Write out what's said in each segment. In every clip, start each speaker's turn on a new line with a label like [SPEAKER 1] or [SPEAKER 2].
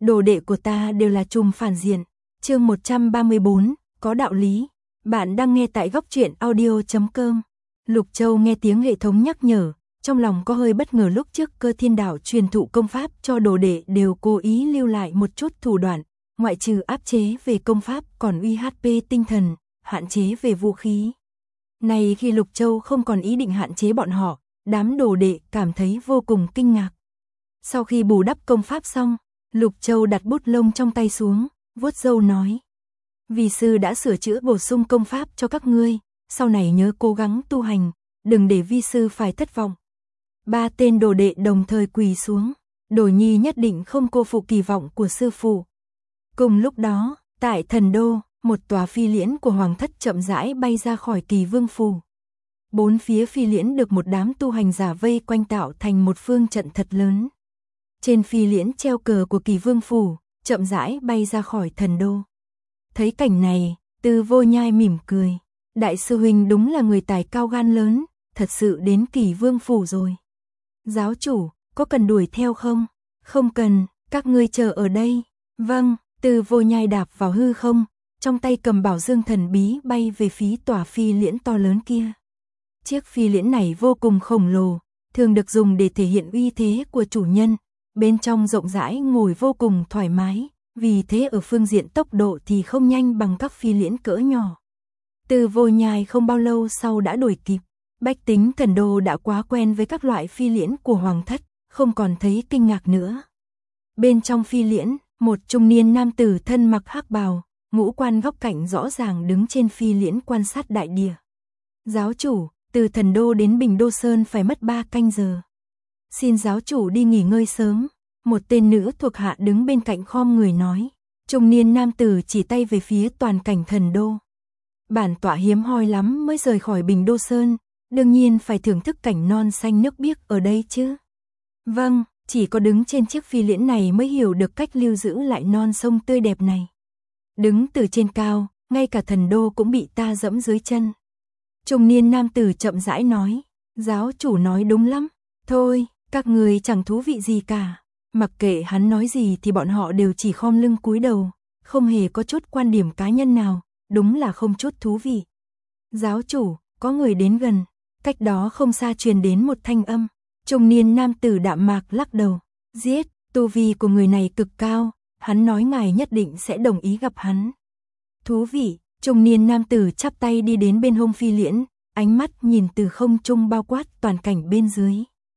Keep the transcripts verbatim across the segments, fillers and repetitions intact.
[SPEAKER 1] đồ đệ của ta đều là trùm phản diện. Chương một trăm ba mươi bốn, có đạo lý. Bạn đang nghe tại góc truyện audio chấm com. Lục Châu nghe tiếng hệ thống nhắc nhở, trong lòng có hơi bất ngờ. Lúc trước Cơ Thiên Đạo truyền thụ công pháp cho đồ đệ đều cố ý lưu lại một chút thủ đoạn, ngoại trừ áp chế về công pháp còn uy hát pê tinh thần, hạn chế về vũ khí. Này khi Lục Châu không còn ý định hạn chế bọn họ, đám đồ đệ cảm thấy vô cùng kinh ngạc. Sau khi bù đắp công pháp xong, Lục Châu đặt bút lông trong tay xuống, vuốt râu nói: "Vi sư đã sửa chữa bổ sung công pháp cho các ngươi, sau này nhớ cố gắng tu hành, đừng để vi sư phải thất vọng." Ba tên đồ đệ đồng thời quỳ xuống, Đồ Nhi nhất định không cô phụ kỳ vọng của sư phụ. Cùng lúc đó, tại Thần Đô, một tòa phi liễn của Hoàng thất chậm rãi bay ra khỏi Kỳ Vương phủ. Bốn phía phi liễn được một đám tu hành giả vây quanh tạo thành một phương trận thật lớn. Trên phi liễn treo cờ của Kỳ Vương phủ, chậm rãi bay ra khỏi Thần Đô. Thấy cảnh này, Tư Vô Nhai mỉm cười. Đại sư huynh đúng là người tài cao gan lớn, thật sự đến Kỳ Vương phủ rồi. Giáo chủ, có cần đuổi theo không? Không cần, các ngươi chờ ở đây. Vâng, Tư Vô Nhai đạp vào hư không, trong tay cầm bảo dương thần bí bay về phía tòa phi liễn to lớn kia. Chiếc phi liễn này vô cùng khổng lồ, thường được dùng để thể hiện uy thế của chủ nhân. Bên trong rộng rãi, ngồi vô cùng thoải mái, vì thế ở phương diện tốc độ thì không nhanh bằng các phi liễn cỡ nhỏ. Tư Vô Nhai không bao lâu sau đã đuổi kịp. Bách tính Thần Đô đã quá quen với các loại phi liễn của Hoàng thất, không còn thấy kinh ngạc nữa. Bên trong phi liễn, một trung niên nam tử thân mặc hắc bào, ngũ quan góc cạnh rõ ràng đứng trên phi liễn quan sát đại địa. Giáo chủ, từ Thần Đô đến Bình Đô Sơn phải mất ba canh giờ. Xin giáo chủ đi nghỉ ngơi sớm. Một tên nữ thuộc hạ đứng bên cạnh khom người nói. Trung niên nam tử chỉ tay về phía toàn cảnh Thần Đô. Bản tọa hiếm hoi lắm mới rời khỏi Bình Đô Sơn, đương nhiên phải thưởng thức cảnh non xanh nước biếc ở đây chứ. Vâng, chỉ có đứng trên chiếc phi liễn này mới hiểu được cách lưu giữ lại non sông tươi đẹp này. Đứng từ trên cao, ngay cả Thần Đô cũng bị ta dẫm dưới chân. Trung niên nam tử chậm rãi nói. Giáo chủ nói đúng lắm. Thôi, các người chẳng thú vị gì cả. Mặc kệ hắn nói gì thì bọn họ đều chỉ khom lưng cúi đầu, không hề có chút quan điểm cá nhân nào, đúng là không chút thú vị. Giáo chủ, có người đến gần, cách đó không xa truyền đến một thanh âm. Trung niên nam tử đạm mạc lắc đầu. Giết, tu vi của người này cực cao, hắn nói ngài nhất định sẽ đồng ý gặp hắn. Thú vị, trung niên nam tử chắp tay đi đến bên hông phi liễn, ánh mắt nhìn từ không trung bao quát toàn cảnh bên dưới.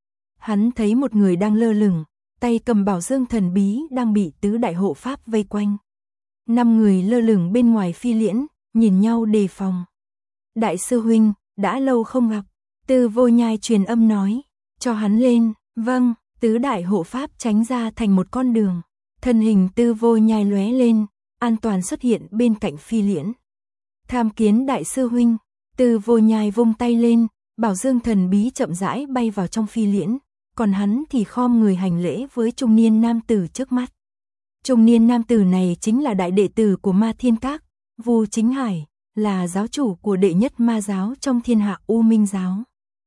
[SPEAKER 1] Hắn thấy một người đang lơ lửng, tay cầm bảo dương thần bí đang bị tứ đại hộ pháp vây quanh. Năm người lơ lửng bên ngoài phi liễn, nhìn nhau đề phòng. Đại sư huynh, đã lâu không gặp. Tư Vô Nhai truyền âm nói, cho hắn lên. Vâng, tứ đại hộ pháp tránh ra thành một con đường. Thân hình Tư Vô Nhai lóe lên, an toàn xuất hiện bên cạnh phi liễn. Tham kiến đại sư huynh. Tư Vô Nhai vung tay lên, bảo dương thần bí chậm rãi bay vào trong phi liễn, còn hắn thì khom người hành lễ với trung niên nam tử trước mắt. Trung niên nam tử này chính là đại đệ tử của Ma Thiên Các, Vu Chính Hải, là giáo chủ của đệ nhất ma giáo trong thiên hạ U Minh giáo.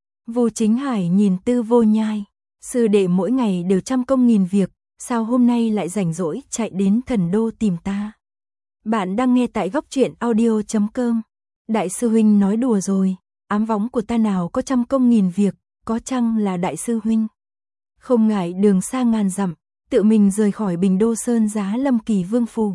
[SPEAKER 1] Vu Chính Hải nhìn Tư Vô Nhai, sư đệ mỗi ngày đều trăm công nghìn việc, sao hôm nay lại rảnh rỗi chạy đến Thần Đô tìm ta? Bạn đang nghe tại góc truyện audio chấm com. Đại sư huynh nói đùa rồi, ám võng của ta nào có trăm công nghìn việc, có chăng là đại sư huynh không ngại đường xa ngàn dặm, tự mình rời khỏi Bình Đô Sơn giá lâm Kỳ Vương phủ.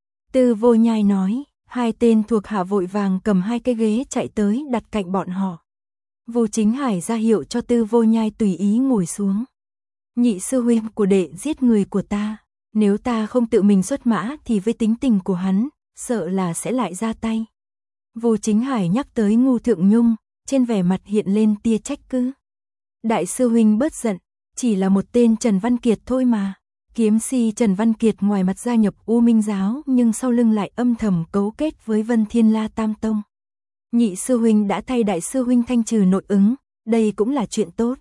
[SPEAKER 1] Tư Vô Nhai nói. Hai tên thuộc hạ vội vàng cầm hai cái ghế chạy tới đặt cạnh bọn họ. Vu Chính Hải ra hiệu cho Tư Vô Nhai tùy ý ngồi xuống. Nhị sư huynh của đệ giết người của ta, nếu ta không tự mình xuất mã thì với tính tình của hắn, sợ là sẽ lại ra tay. Vu Chính Hải nhắc tới Ngu Thượng Nhung, trên vẻ mặt hiện lên tia trách cứ. Đại sư huynh bớt giận, chỉ là một tên Trần Văn Kiệt thôi mà. Kiếm si Trần Văn Kiệt ngoài mặt gia nhập U Minh giáo nhưng sau lưng lại âm thầm cấu kết với Vân Thiên La Tam Tông. Nhị sư huynh đã thay đại sư huynh thanh trừ nội ứng, đây cũng là chuyện tốt.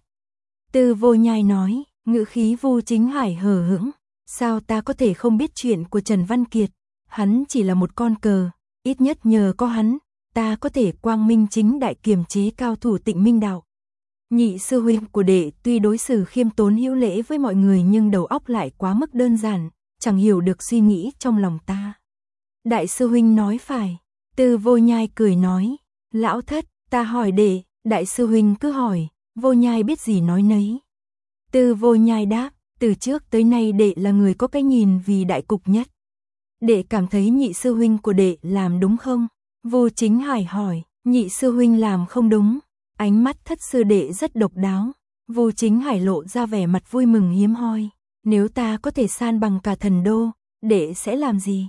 [SPEAKER 1] Tư Vô Nhai nói, ngữ khí Vu Chính Hải hờ hững. Sao ta có thể không biết chuyện của Trần Văn Kiệt? Hắn chỉ là một con cờ, ít nhất nhờ có hắn, ta có thể quang minh chính đại kiềm chế cao thủ Tịnh Minh đạo. Nhị sư huynh của đệ tuy đối xử khiêm tốn hữu lễ với mọi người nhưng đầu óc lại quá mức đơn giản, chẳng hiểu được suy nghĩ trong lòng ta. Đại sư huynh nói phải. Tư Vô Nhai cười nói, lão thất, ta hỏi đệ, đại sư huynh cứ hỏi, Vô Nhai biết gì nói nấy. Tư Vô Nhai đáp, từ trước tới nay đệ là người có cái nhìn vì đại cục nhất. Đệ cảm thấy nhị sư huynh của đệ làm đúng không? Vô Chính Hải hỏi, nhị sư huynh làm không đúng. Ánh mắt thất sư đệ rất độc đáo. Vô Chính Hải lộ ra vẻ mặt vui mừng hiếm hoi. Nếu ta có thể san bằng cả thần đô, đệ sẽ làm gì?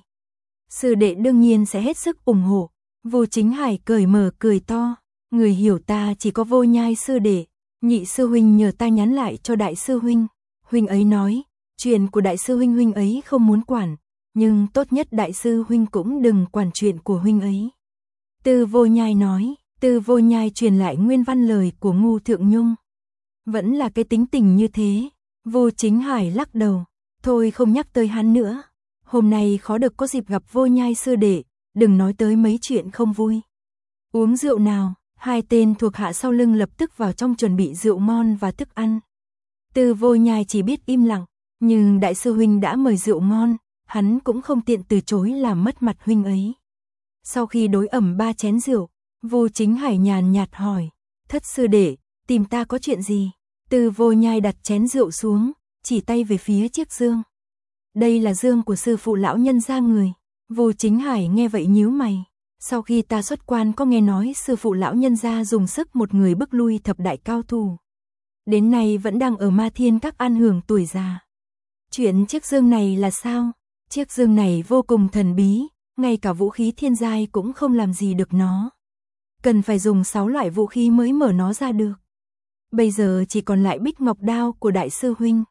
[SPEAKER 1] Sư đệ đương nhiên sẽ hết sức ủng hộ. Vô Chính Hải cởi mở cười to. Người hiểu ta chỉ có Vô Nhai sư đệ. Nhị sư huynh nhờ ta nhắn lại cho đại sư huynh. Huynh ấy nói, chuyện của đại sư huynh huynh ấy không muốn quản. Nhưng tốt nhất đại sư huynh cũng đừng quản chuyện của huynh ấy. Tư Vô Nhai nói, Tư Vô Nhai truyền lại nguyên văn lời của Ngu Thượng Nhung. Vẫn là cái tính tình như thế. Vô Chính Hải lắc đầu, thôi không nhắc tới hắn nữa. Hôm nay khó được có dịp gặp Vô Nhai sư đệ, đừng nói tới mấy chuyện không vui. Uống rượu nào, hai tên thuộc hạ sau lưng lập tức vào trong chuẩn bị rượu ngon và thức ăn. Tư Vô Nhai chỉ biết im lặng, nhưng đại sư huynh đã mời rượu ngon, hắn cũng không tiện từ chối làm mất mặt huynh ấy. Sau khi đối ẩm ba chén rượu, Vô Chính Hải nhàn nhạt hỏi, thất sư đệ, tìm ta có chuyện gì? Tư Vô Nhai đặt chén rượu xuống, chỉ tay về phía chiếc dương. Đây là dương của sư phụ lão nhân gia người. Vô Chính Hải nghe vậy nhíu mày. Sau khi ta xuất quan có nghe nói sư phụ lão nhân gia dùng sức một người bức lui thập đại cao thủ. Đến nay vẫn đang ở Ma Thiên Các an hưởng tuổi già. Chuyện chiếc dương này là sao? Chiếc dương này vô cùng thần bí, ngay cả vũ khí thiên giai cũng không làm gì được nó. Cần phải dùng sáu loại vũ khí mới mở nó ra được. Bây giờ chỉ còn lại Bích Ngọc Đao của đại sư huynh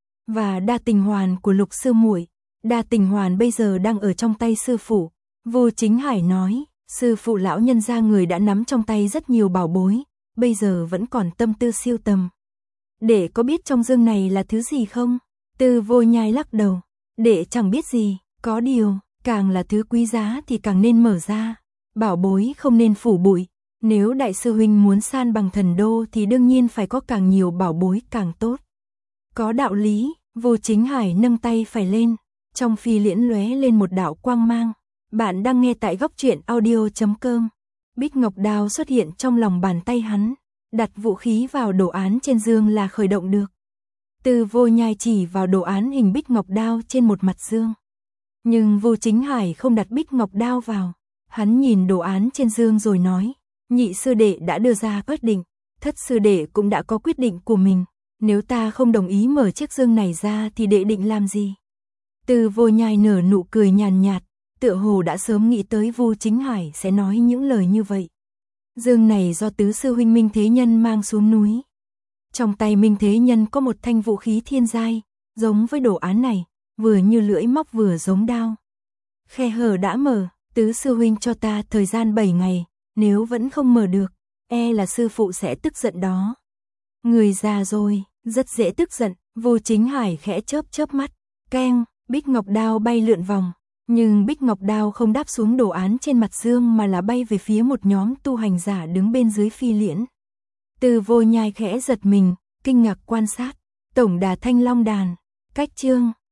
[SPEAKER 1] và Đa Tình Hoàn của Lục sư muội. Đa Tình Hoàn bây giờ đang ở trong tay sư phụ. Vô Chính Hải nói, sư phụ lão nhân gia người đã nắm trong tay rất nhiều bảo bối, bây giờ vẫn còn tâm tư siêu tầm. Đệ có biết trong dương này là thứ gì không? Tư Vô Nhai lắc đầu, đệ chẳng biết gì, có điều, càng là thứ quý giá thì càng nên mở ra, bảo bối không nên phủ bụi. Nếu đại sư huynh muốn san bằng thần đô thì đương nhiên phải có càng nhiều bảo bối càng tốt. Có đạo lý. Vô Chính Hải nâng tay phải lên, trong phi liễn lóe lên một đạo quang mang. Bạn đang nghe tại góc truyện audio chấm com. Bích Ngọc Đao xuất hiện trong lòng bàn tay hắn, đặt vũ khí vào đồ án trên dương là khởi động được. Tư Vô Nhai chỉ vào đồ án hình Bích Ngọc Đao trên một mặt dương. Nhưng Vô Chính Hải không đặt Bích Ngọc Đao vào. Hắn nhìn đồ án trên dương rồi nói, nhị sư đệ đã đưa ra quyết định, thất sư đệ cũng đã có quyết định của mình. Nếu ta không đồng ý mở chiếc dương này ra thì đệ định làm gì? Tư Vô Nhai nở nụ cười nhàn nhạt, tựa hồ đã sớm nghĩ tới Vô Chính Hải sẽ nói những lời như vậy. Dương này do tứ sư huynh Minh Thế Nhân mang xuống núi. Trong tay Minh Thế Nhân có một thanh vũ khí thiên giai, giống với đồ án này, vừa như lưỡi móc vừa giống đao. Khe hở đã mở, tứ sư huynh cho ta thời gian bảy ngày, nếu vẫn không mở được, e là sư phụ sẽ tức giận đó. Người già rồi, rất dễ tức giận. Vô Chính Hải khẽ chớp chớp mắt, keng, Bích Ngọc Đao bay lượn vòng, nhưng Bích Ngọc Đao không đáp xuống đồ án trên mặt dương mà là bay về phía một nhóm tu hành giả đứng bên dưới phi liễn. Tư Vô Nhai khẽ giật mình, kinh ngạc quan sát, tổng đà Thanh Long đàn, cách chương